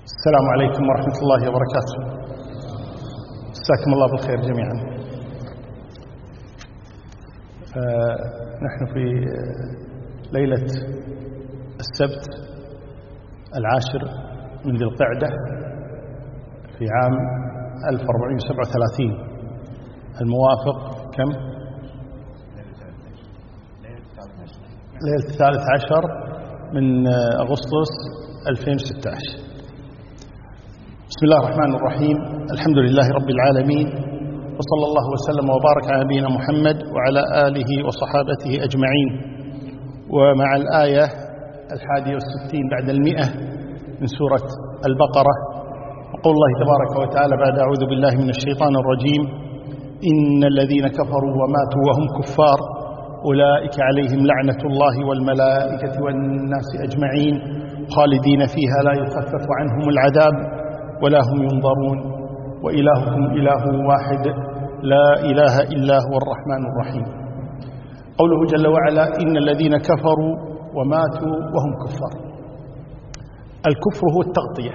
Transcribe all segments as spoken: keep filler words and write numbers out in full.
السلام عليكم ورحمة الله وبركاته. مساكم الله بالخير جميعا. نحن في ليلة السبت العاشر من ذي القعدة في عام ألف وأربعمائة وسبعة وثلاثين الموافق كم؟ ليلة الثالث عشر من أغسطس ألفين وستة عشر. بسم الله الرحمن الرحيم. الحمد لله رب العالمين، وصلى الله وسلم وبارك على نبينا محمد وعلى آله وصحابته أجمعين. ومع الآية الحادية والستين بعد المئة من سورة البقرة، وقول الله تبارك وتعالى بعد أعوذ بالله من الشيطان الرجيم: إن الذين كفروا وماتوا وهم كفار أولئك عليهم لعنة الله والملائكة والناس أجمعين خالدين فيها لا يخفف عنهم العذاب ولا هم ينظرون وإلهكم إله واحد لا إله إلا هو الرحمن الرحيم. قوله جل وعلا: إن الذين كفروا وماتوا وهم كفار. الكفر هو التغطية،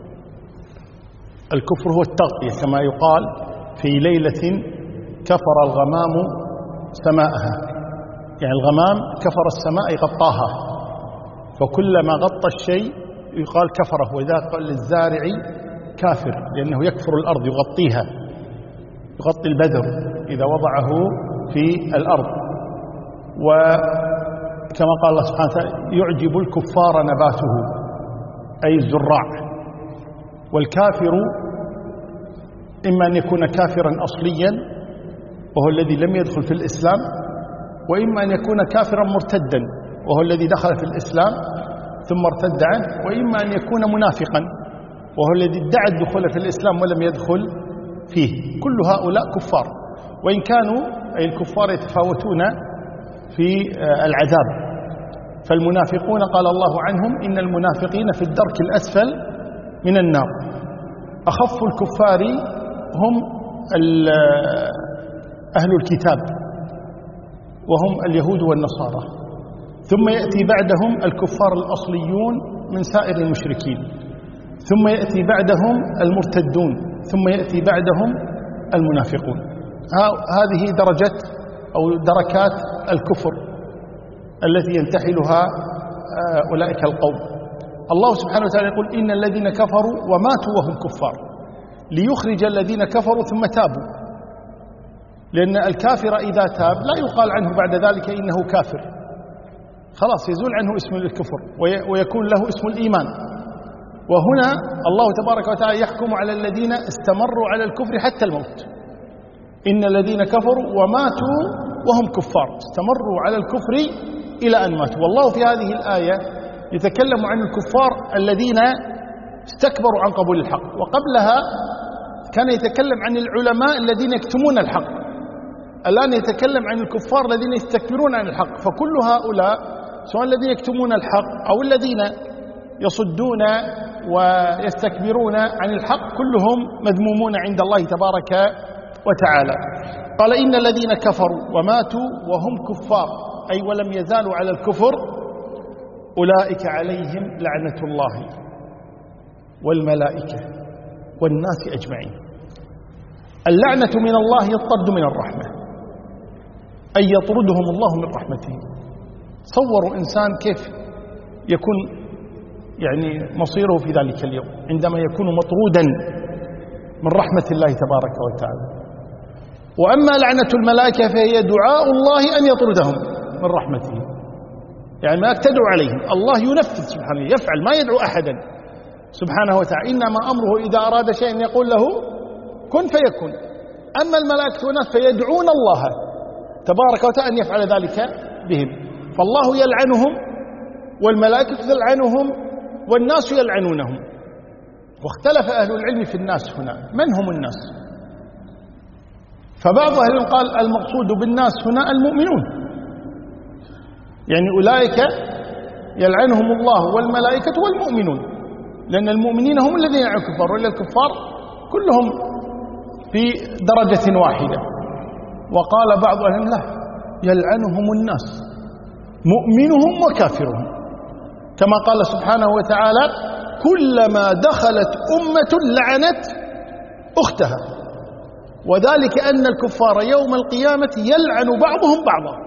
الكفر هو التغطية كما يقال في ليلة كفر الغمام سماءها، يعني الغمام كفر السماء غطاها، فكلما غطى الشيء يقال كفره. وإذا قال للزارع كافر لأنه يكفر الأرض يغطيها، يغطي البذر إذا وضعه في الأرض. وكما قال الله سبحانه وتعالى: يعجب الكفار نباته، أي الزراع. والكافر إما أن يكون كافرا أصليا وهو الذي لم يدخل في الإسلام، وإما أن يكون كافرا مرتدا وهو الذي دخل في الإسلام ثم ارتد عنه، وإما أن يكون منافقا وهو الذي ادعى الدخول في الإسلام ولم يدخل فيه. كل هؤلاء كفار، وإن كانوا أي الكفار يتفاوتون في العذاب. فالمنافقون قال الله عنهم: إن المنافقين في الدرك الأسفل من النار. أخف الكفار هم أهل الكتاب وهم اليهود والنصارى، ثم يأتي بعدهم الكفار الأصليون من سائر المشركين، ثم يأتي بعدهم المرتدون، ثم يأتي بعدهم المنافقون. هذه درجة أو دركات الكفر التي ينتحلها أولئك القوم. الله سبحانه وتعالى يقول: إن الذين كفروا وماتوا وهم كفار، ليخرج الذين كفروا ثم تابوا. لأن الكافر إذا تاب لا يقال عنه بعد ذلك إنه كافر، خلاص يزول عنه اسم الكفر ويكون له اسم الإيمان. وهنا الله تبارك وتعالى يحكم على الذين استمروا على الكفر حتى الموت. إن الذين كفروا وماتوا وهم كفار، استمروا على الكفر إلى أن ماتوا. والله في هذه الآية يتكلم عن الكفار الذين استكبروا عن قبول الحق، وقبلها كان يتكلم عن العلماء الذين يكتمون الحق. الآن يتكلم عن الكفار الذين يستكبرون عن الحق. فكل هؤلاء سواء الذين يكتمون الحق أو الذين يصدون ويستكبرون عن الحق كلهم مذمومون عند الله تبارك وتعالى. قال: إن الذين كفروا وماتوا وهم كفار، أي ولم يزالوا على الكفر، أولئك عليهم لعنة الله والملائكة والناس أجمعين. اللعنة من الله يطرد من الرحمة، أي يطردهم الله من رحمته. تصوروا إنسان كيف يكون يعني مصيره في ذلك اليوم عندما يكون مطرودا من رحمة الله تبارك وتعالى. وأما لعنة الملائكة فهي دعاء الله أن يطردهم من رحمته، يعني ما تدعو عليهم، الله ينفذ سبحانه، يفعل، ما يدعو أحدا سبحانه وتعالى. إنما أمره إذا أراد شيئا يقول له كن فيكون. أما الملائكة والناس فيدعون الله تبارك وتعالى أن يفعل ذلك بهم. فالله يلعنهم والملائكة تلعنهم والناس يلعنونهم. واختلف أهل العلم في الناس هنا، من هم الناس؟ فبعض أهل العلم قال المقصود بالناس هنا المؤمنون، يعني أولئك يلعنهم الله والملائكة والمؤمنون، لأن المؤمنين هم الذين يلعنون الكفار، وإلا الكفار كلهم في درجة واحدة. وقال بعض أهل العلم لا، يلعنهم الناس مؤمنهم وكافرهم، كما قال سبحانه وتعالى: كلما دخلت أمة لعنت أختها، وذلك أن الكفار يوم القيامة يلعن بعضهم بعضا،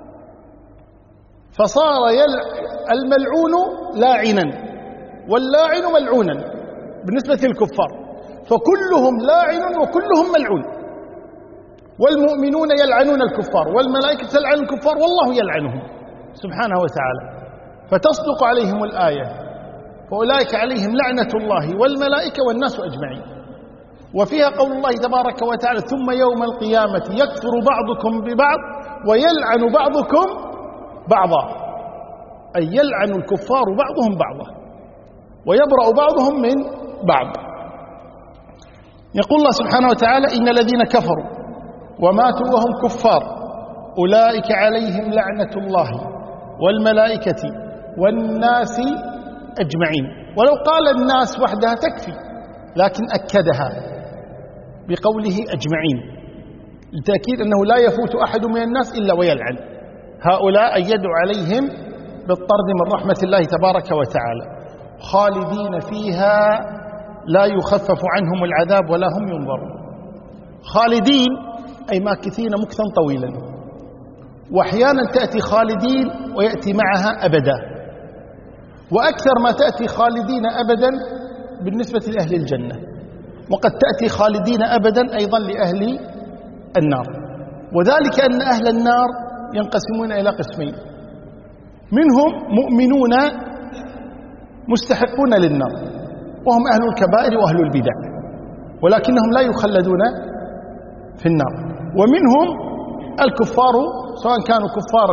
فصار الملعون لاعنا واللاعن ملعونا بالنسبة للكفار، فكلهم لاعن وكلهم ملعون، والمؤمنون يلعنون الكفار والملائكة تلعن الكفار والله يلعنهم سبحانه وتعالى، فتصدق عليهم الآية، فأولئك عليهم لعنة الله والملائكة والناس أجمعين. وفيها قول الله تبارك وتعالى ثم يوم القيامة يكفر بعضكم ببعض ويلعن بعضكم بعضا، أي يلعن الكفار بعضهم بعضا ويبرأ بعضهم من بعض. يقول الله سبحانه وتعالى إن الذين كفروا وماتوا وهم كفار أولئك عليهم لعنة الله والملائكة والناس أجمعين. ولو قال الناس وحدها تكفي، لكن أكدها بقوله أجمعين لتأكيد أنه لا يفوت أحد من الناس إلا ويلعن هؤلاء، أن يدعو عليهم بالطرد من رحمة الله تبارك وتعالى، خالدين فيها لا يخفف عنهم العذاب ولا هم ينظرون. خالدين أي ماكثين مكثا طويلا، وأحيانا تأتي خالدين ويأتي معها أبدا، وأكثر ما تأتي خالدين أبدا بالنسبة لأهل الجنة، وقد تأتي خالدين أبدا أيضا لأهل النار. وذلك أن أهل النار ينقسمون إلى قسمين، منهم مؤمنون مستحقون للنار وهم أهل الكبائر وأهل البدع، ولكنهم لا يخلدون في النار، ومنهم الكفار سواء كانوا كفارا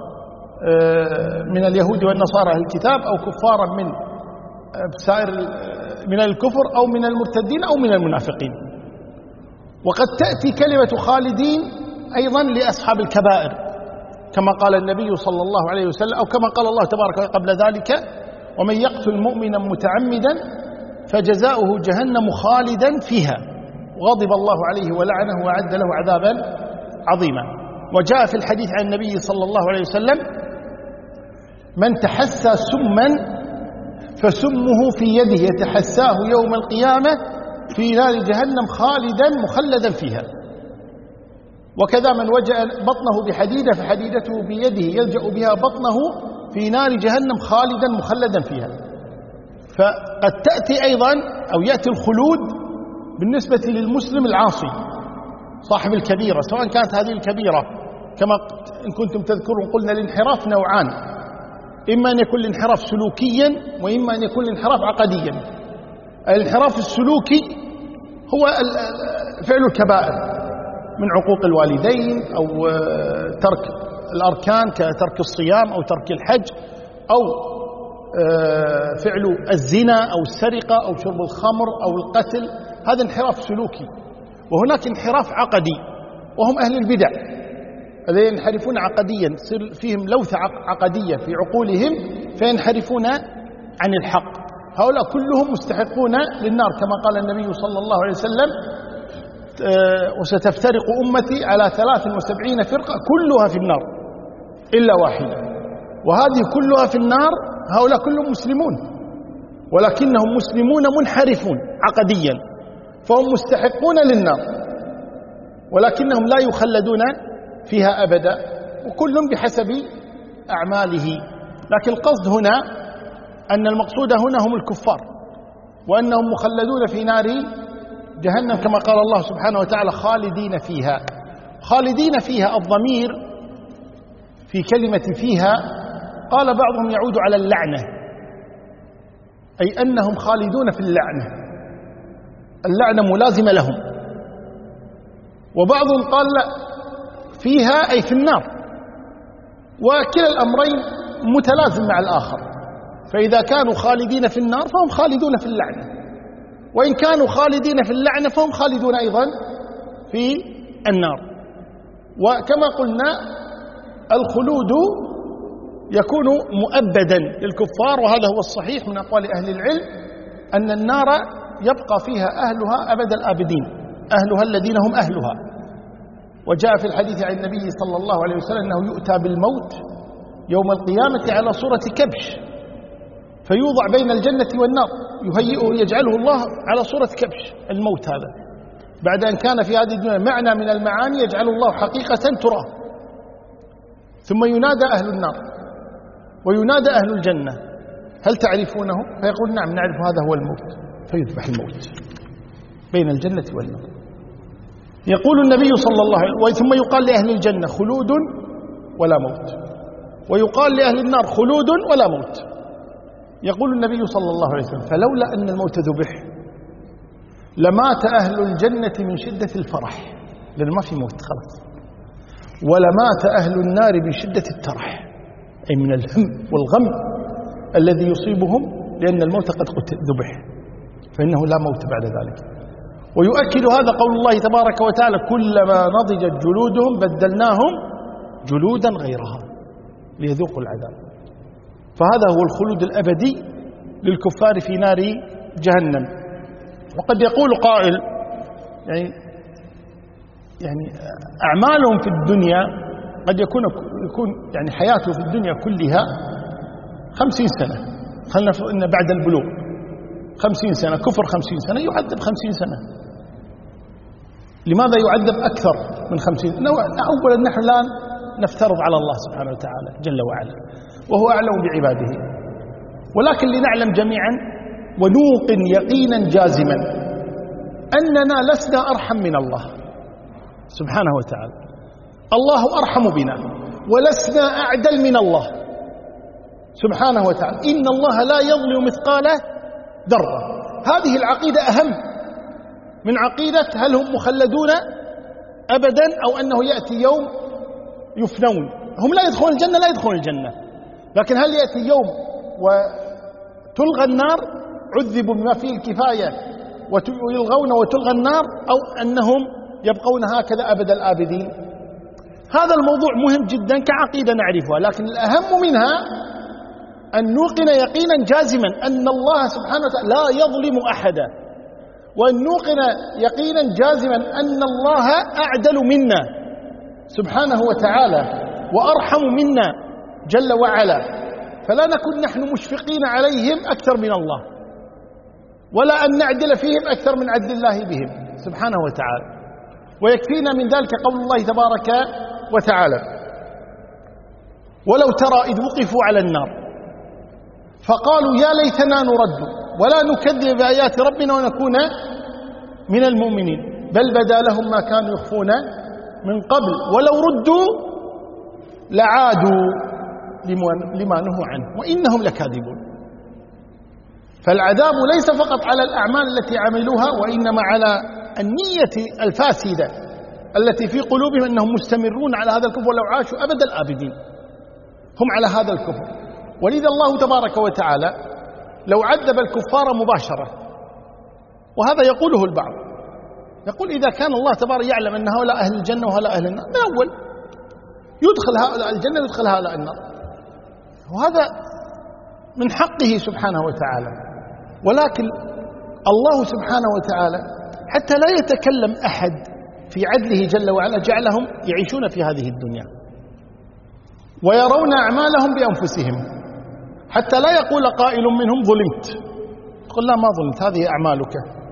من اليهود والنصارى أهل الكتاب أو كفارا من سائر من الكفر أو من المرتدين أو من المنافقين. وقد تأتي كلمة خالدين أيضا لأصحاب الكبائر كما قال النبي صلى الله عليه وسلم، أو كما قال الله تبارك وتعالى قبل ذلك ومن يقتل مؤمنا متعمدا فجزاؤه جهنم خالدا فيها وغضب الله عليه ولعنه وأعد له عذابا عظيما. وجاء في الحديث عن النبي صلى الله عليه وسلم من تحسى سما فسمه في يده يتحساه يوم القيامة في نار جهنم خالدا مخلدا فيها. وكذا من وجأ بطنه بحديدة فحديدته بيده يلجأ بها بطنه في نار جهنم خالدا مخلدا فيها. فقد تأتي أيضا أو يأتي الخلود بالنسبة للمسلم العاصي صاحب الكبيرة، سواء كانت هذه الكبيرة كما إن كنتم تذكرون قلنا الانحراف نوعان، إما أن يكون الانحراف سلوكيا وإما أن يكون الانحراف عقديا. الانحراف السلوكي هو فعل الكبائر من عقوق الوالدين أو ترك الأركان كترك الصيام أو ترك الحج أو فعل الزنا أو السرقة أو شرب الخمر أو القتل، هذا انحراف سلوكي. وهناك انحراف عقدي وهم أهل البدع الذين ينحرفون عقديا، يصير فيهم لوثة عقدية في عقولهم فينحرفون عن الحق. هؤلاء كلهم مستحقون للنار كما قال النبي صلى الله عليه وسلم وستفترق أمتي على ثلاث وسبعين فرقة كلها في النار إلا واحدة. وهذه كلها في النار، هؤلاء كلهم مسلمون ولكنهم مسلمون منحرفون عقديا، فهم مستحقون للنار ولكنهم لا يخلدون فيها أبدا، وكل بحسب أعماله. لكن القصد هنا أن المقصود هنا هم الكفار وأنهم مخلدون في نار جهنم كما قال الله سبحانه وتعالى خالدين فيها. خالدين فيها الضمير في كلمة فيها قال بعضهم يعود على اللعنة، أي أنهم خالدون في اللعنة، اللعنة ملازمة لهم. وبعضهم قال لا، فيها أي في النار، وكلا الأمرين متلازم مع الآخر، فإذا كانوا خالدين في النار فهم خالدون في اللعنة، وإن كانوا خالدين في اللعنة فهم خالدون أيضا في النار. وكما قلنا الخلود يكون مؤبدا للكفار، وهذا هو الصحيح من أقوال أهل العلم أن النار يبقى فيها أهلها أبد الآبدين، أهلها الذين هم أهلها. وجاء في الحديث عن النبي صلى الله عليه وسلم أنه يؤتى بالموت يوم القيامة على صورة كبش فيوضع بين الجنة والنار، يهيئه يجعله الله على صورة كبش. الموت هذا بعد أن كان في هذه الدنيا معنى من المعاني يجعل الله حقيقة تراه. ثم ينادى أهل النار وينادى أهل الجنة: هل تعرفونه؟ فيقول: نعم نعرف، هذا هو الموت. فيذبح الموت بين الجنة والنار. يقول النبي صلى الله عليه وسلم: ثم يقال لأهل الجنة: خلود ولا موت، ويقال لأهل النار: خلود ولا موت. يقول النبي صلى الله عليه وسلم: فلولا أن الموت ذبح لمات أهل الجنة من شدة الفرح، لأن ما في موت خلاص، ولمات أهل النار من شدة الترح، أي من الهم والغم الذي يصيبهم لأن الموت قد ذبح، فإنه لا موت بعد ذلك. ويؤكد هذا قول الله تبارك وتعالى: كلما نضجت جلودهم بدلناهم جلودا غيرها ليذوقوا العذاب. فهذا هو الخلود الأبدي للكفار في نار جهنم. وقد يقول قائل: يعني يعني أعمالهم في الدنيا قد يكون يكون يعني حياته في الدنيا كلها خمسين سنة، خلنا إن بعد البلوغ خمسين سنة، كفر خمسين سنة، يعذب خمسين سنة. لماذا يعذب أكثر من خمسين؟ أولا نحن لا نفترض على الله سبحانه وتعالى جل وعلا، وهو أعلم بعباده، ولكن لنعلم جميعا ونوقن يقينا جازما أننا لسنا أرحم من الله سبحانه وتعالى. الله أرحم بنا، ولسنا أعدل من الله سبحانه وتعالى. إن الله لا يظلم مثقال ذرة. هذه العقيدة أهم من عقيدة هل هم مخلدون أبدا أو أنه يأتي يوم يفنون. هم لا يدخلون الجنة، لا يدخلون الجنة، لكن هل يأتي يوم وتلغى النار، عذبوا بما فيه الكفاية ويلغون وتلغى النار، أو أنهم يبقون هكذا أبد الآبدين؟ هذا الموضوع مهم جدا كعقيدة نعرفها، لكن الأهم منها أن نوقن يقينا جازما أن الله سبحانه وتعالى لا يظلم أحدا، وأن نوقن يقينا جازما أن الله أعدل منا سبحانه وتعالى وأرحم منا جل وعلا، فلا نكون نحن مشفقين عليهم أكثر من الله، ولا أن نعدل فيهم أكثر من عدل الله بهم سبحانه وتعالى. ويكفينا من ذلك قول الله تبارك وتعالى: ولو ترى إذ وقفوا على النار فقالوا يا ليتنا نرد ولا نكذب بآيات ربنا ونكون من المؤمنين بل بدا لهم ما كانوا يخفون من قبل ولو ردوا لعادوا لما نهوا عنه وإنهم لكاذبون. فالعذاب ليس فقط على الأعمال التي عملوها، وإنما على النية الفاسدة التي في قلوبهم أنهم مستمرون على هذا الكفر ولو عاشوا أبد الآبدين هم على هذا الكفر. ولذا الله تبارك وتعالى لو عذب الكفار مباشرة، وهذا يقوله البعض، يقول إذا كان الله تبارك يعلم أن هؤلاء أهل الجنة وهؤلاء أهل النار من أول يدخل هؤلاء الجنة ويدخل هؤلاء النار، وهذا من حقه سبحانه وتعالى. ولكن الله سبحانه وتعالى حتى لا يتكلم أحد في عدله جل وعلا جعلهم يعيشون في هذه الدنيا ويرون أعمالهم بأنفسهم، حتى لا يقول قائل منهم ظلمت، يقول لا ما ظلمت، هذه أعمالك،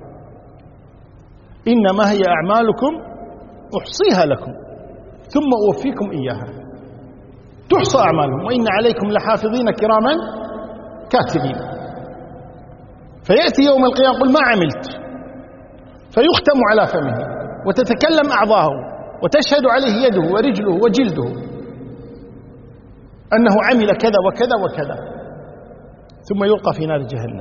إنما هي أعمالكم أحصيها لكم ثم أوفيكم إياها. تحصى أعمالهم وإن عليكم لحافظين كراما كاتبين. فيأتي يوم القيامة يقول ما عملت، فيختم على فمه وتتكلم أعضاءه وتشهد عليه يده ورجله وجلده أنه عمل كذا وكذا وكذا، ثم يلقى في نار جهنم.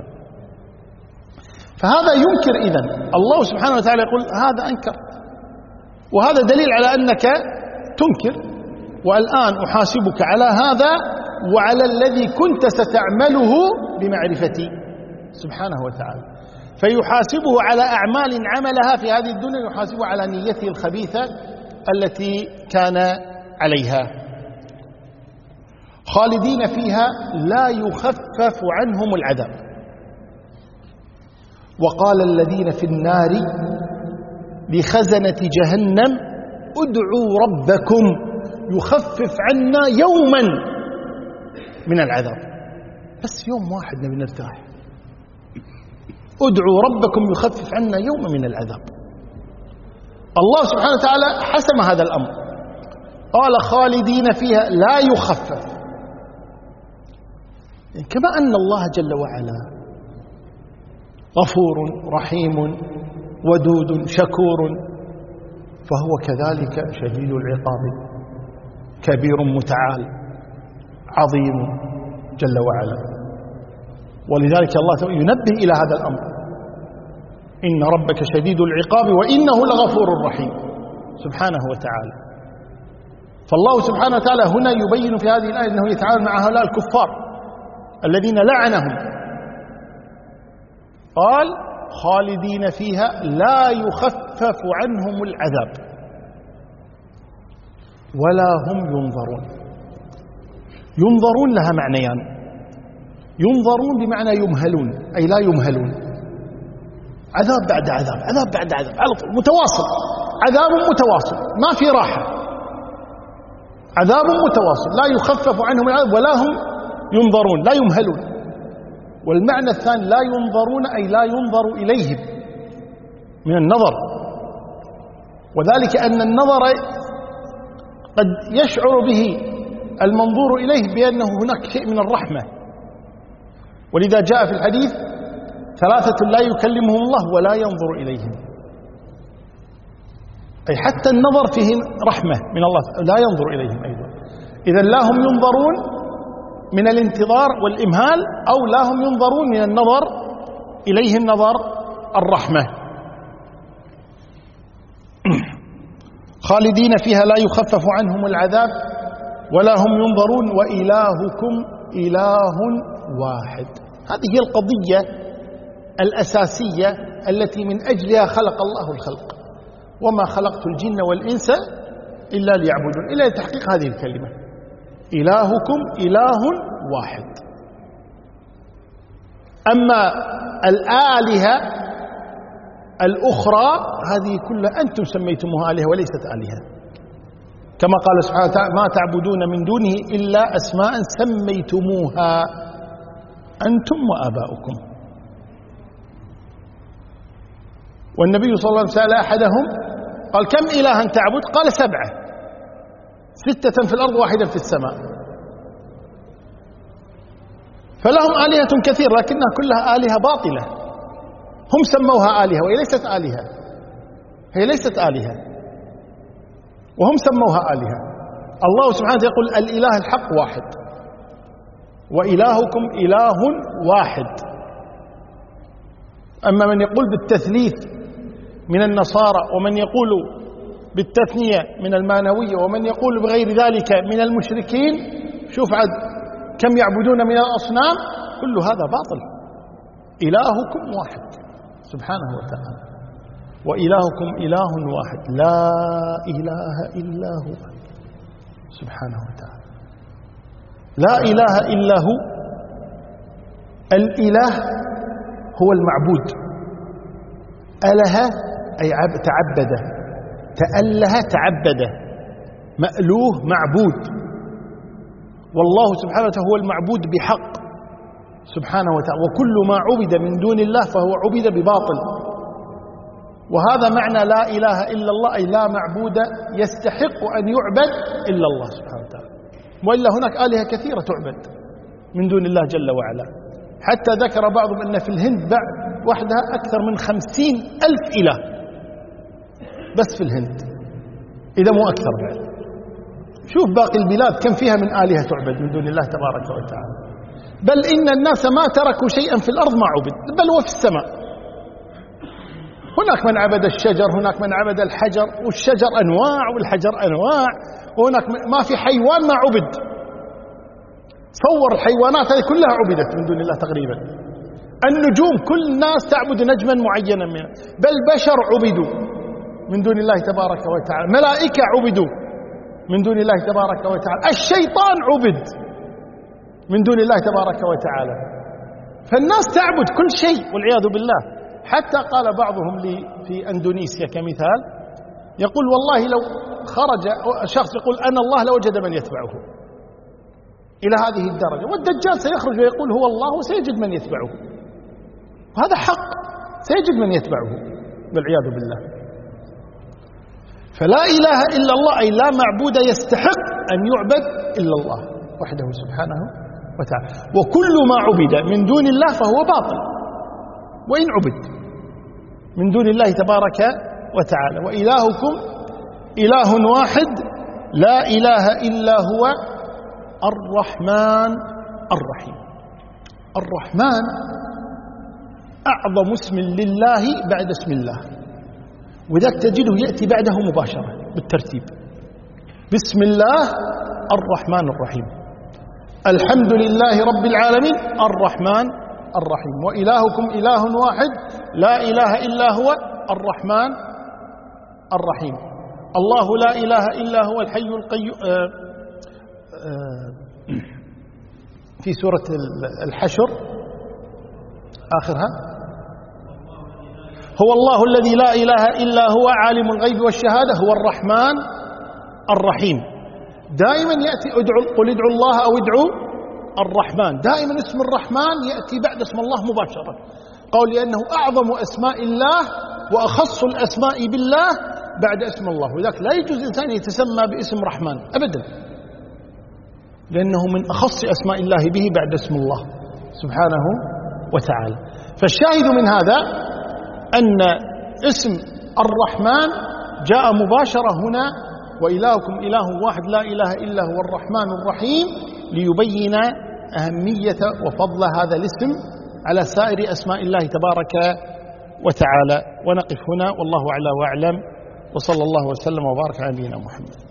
فهذا ينكر إذن. الله سبحانه وتعالى يقول هذا أنكر، وهذا دليل على أنك تنكر، والآن أحاسبك على هذا وعلى الذي كنت ستعمله بمعرفتي سبحانه وتعالى. فيحاسبه على أعمال عملها في هذه الدنيا، يحاسبه على نيته الخبيثة التي كان عليها. خالدين فيها لا يخفف عنهم العذاب. وقال الذين في النار لخزنة جهنم ادعوا ربكم يخفف عنا يوما من العذاب. بس يوم واحد نبي نرتاح. ادعوا ربكم يخفف عنا يوم من العذاب. الله سبحانه وتعالى حسم هذا الأمر، قال خالدين فيها لا يخفف. كما أن الله جل وعلا غفور رحيم ودود شكور، فهو كذلك شديد العقاب كبير متعال عظيم جل وعلا. ولذلك الله ينبه إلى هذا الأمر: إن ربك شديد العقاب وإنه لغفور رحيم سبحانه وتعالى. فالله سبحانه وتعالى هنا يبين في هذه الآية أنه يتعامل مع هؤلاء الكفار الذين لعنهم، قال خالدين فيها لا يخفف عنهم العذاب ولا هم ينظرون. ينظرون لها معنيان: ينظرون بمعنى يمهلون، أي لا يمهلون، عذاب بعد عذاب، عذاب بعد عذاب، على طول متواصل، عذاب متواصل ما في راحة، عذاب متواصل لا يخفف عنهم العذاب ولا هم ينظرون، لا يمهلون. والمعنى الثاني لا ينظرون أي لا ينظر إليهم من النظر، وذلك أن النظر قد يشعر به المنظور إليه بأنه هناك شيء من الرحمة، ولذا جاء في الحديث: ثلاثة لا يكلمهم الله ولا ينظر إليهم، أي حتى النظر فيه رحمة من الله، لا ينظر إليهم أيضا. إذن لا هم ينظرون من الانتظار والإمهال، أو لا هم ينظرون من النظر إليهم نظر الرحمة. خالدين فيها لا يخفف عنهم العذاب ولا هم ينظرون وإلهكم إله واحد. هذه هي القضية الأساسية التي من أجلها خلق الله الخلق: وما خلقت الجن والإنس إلا ليعبدون، إلى تحقيق هذه الكلمة: إلهكم إله واحد. أما الآلهة الأخرى هذه كلها أنتم سميتموها آلهة وليست آلهة، كما قال سبحانه وتعالى: ما تعبدون من دونه إلا أسماء سميتموها أنتم وآباؤكم. والنبي صلى الله عليه وسلم سأل أحدهم قال: كم إلها تعبد؟ قال: سبعة، ستة في الأرض واحدة في السماء. فلهم آلهة كثير لكنها كلها آلهة باطلة، هم سموها آلهة وهي ليست آلهة، هي ليست آلهة وهم سموها آلهة. الله سبحانه وتعالى يقول: الإله الحق واحد وإلهكم إله واحد. أما من يقول بالتثليث من النصارى، ومن يقول بالتثنية من المانوية، ومن يقول بغير ذلك من المشركين، شوف عد كم يعبدون من الأصنام، كل هذا باطل. إلهكم واحد سبحانه وتعالى، وإلهكم إله واحد لا إله إلا هو سبحانه وتعالى. لا إله إلا هو. الإله هو المعبود، أله أي تعبد، تأله تعبد، مألوه معبود، والله سبحانه وتعالى هو المعبود بحق سبحانه وتعالى. وكل ما عبد من دون الله فهو عبد بباطل. وهذا معنى لا إله إلا الله، أي لا معبود يستحق أن يعبد إلا الله سبحانه وتعالى. وإلا هناك آلهة كثيرة تعبد من دون الله جل وعلا، حتى ذكر بعضهم أن في الهند بعد وحدها أكثر من خمسين ألف إله بس في الهند، إذا مو أكثر بعد. شوف باقي البلاد كم فيها من آلهة تعبد من دون الله تبارك وتعالى. بل إن الناس ما تركوا شيئا في الأرض ما عبد، بل وفي السماء. هناك من عبد الشجر، هناك من عبد الحجر، والشجر أنواع والحجر أنواع، وهناك ما في حيوان ما عبد. صور الحيوانات هذه كلها عبدت من دون الله تقريبا. النجوم كل الناس تعبد نجما معينا منه، بل بشر عبدوا من دون الله تبارك وتعالى، ملائكة عبدوا من دون الله تبارك وتعالى، الشيطان عبد من دون الله تبارك وتعالى. فالناس تعبد كل شيء والعياذ بالله. حتى قال بعضهم لي في أندونيسيا كمثال، يقول: والله لو خرج شخص يقول أنا الله لوجد من يتبعه. إلى هذه الدرجة. والدجال سيخرج ويقول هو الله وسيجد من يتبعه، وهذا حق، سيجد من يتبعه والعياذ بالله. فلا إله إلا الله أي لا معبود يستحق أن يعبد إلا الله وحده سبحانه وتعالى. وكل ما عبد من دون الله فهو باطل وإن عبد من دون الله تبارك وتعالى. وإلهكم إله واحد لا إله إلا هو الرحمن الرحيم. الرحمن أعظم اسم لله بعد اسم الله، وذاك تجده يأتي بعده مباشرة بالترتيب. بسم الله الرحمن الرحيم، الحمد لله رب العالمين الرحمن الرحيم، وإلهكم إله واحد لا إله إلا هو الرحمن الرحيم. الله لا إله إلا هو الحي القيوم. آه آه في سورة الحشر آخرها هو الله الذي لا إله إلا هو عالم الغيب والشهادة هو الرحمن الرحيم. دائما يأتي ادعوا، قل ادعوا الله أو ادعوا الرحمن، دائما اسم الرحمن يأتي بعد اسم الله مباشرة. قال لأنه أعظم أسماء الله وأخص الأسماء بالله بعد اسم الله، وذلك لا يجوز إنسان يتسمى باسم رحمن أبدا، لأنه من أخص أسماء الله به بعد اسم الله سبحانه وتعالى. فالشاهد من هذا أن اسم الرحمن جاء مباشرة هنا، وإلهكم إله واحد لا إله إلا هو الرحمن الرحيم، ليبين أهمية وفضل هذا الاسم على سائر أسماء الله تبارك وتعالى. ونقف هنا والله أعلى وأعلم، وصلى الله وسلم وبارك على نبينا محمد.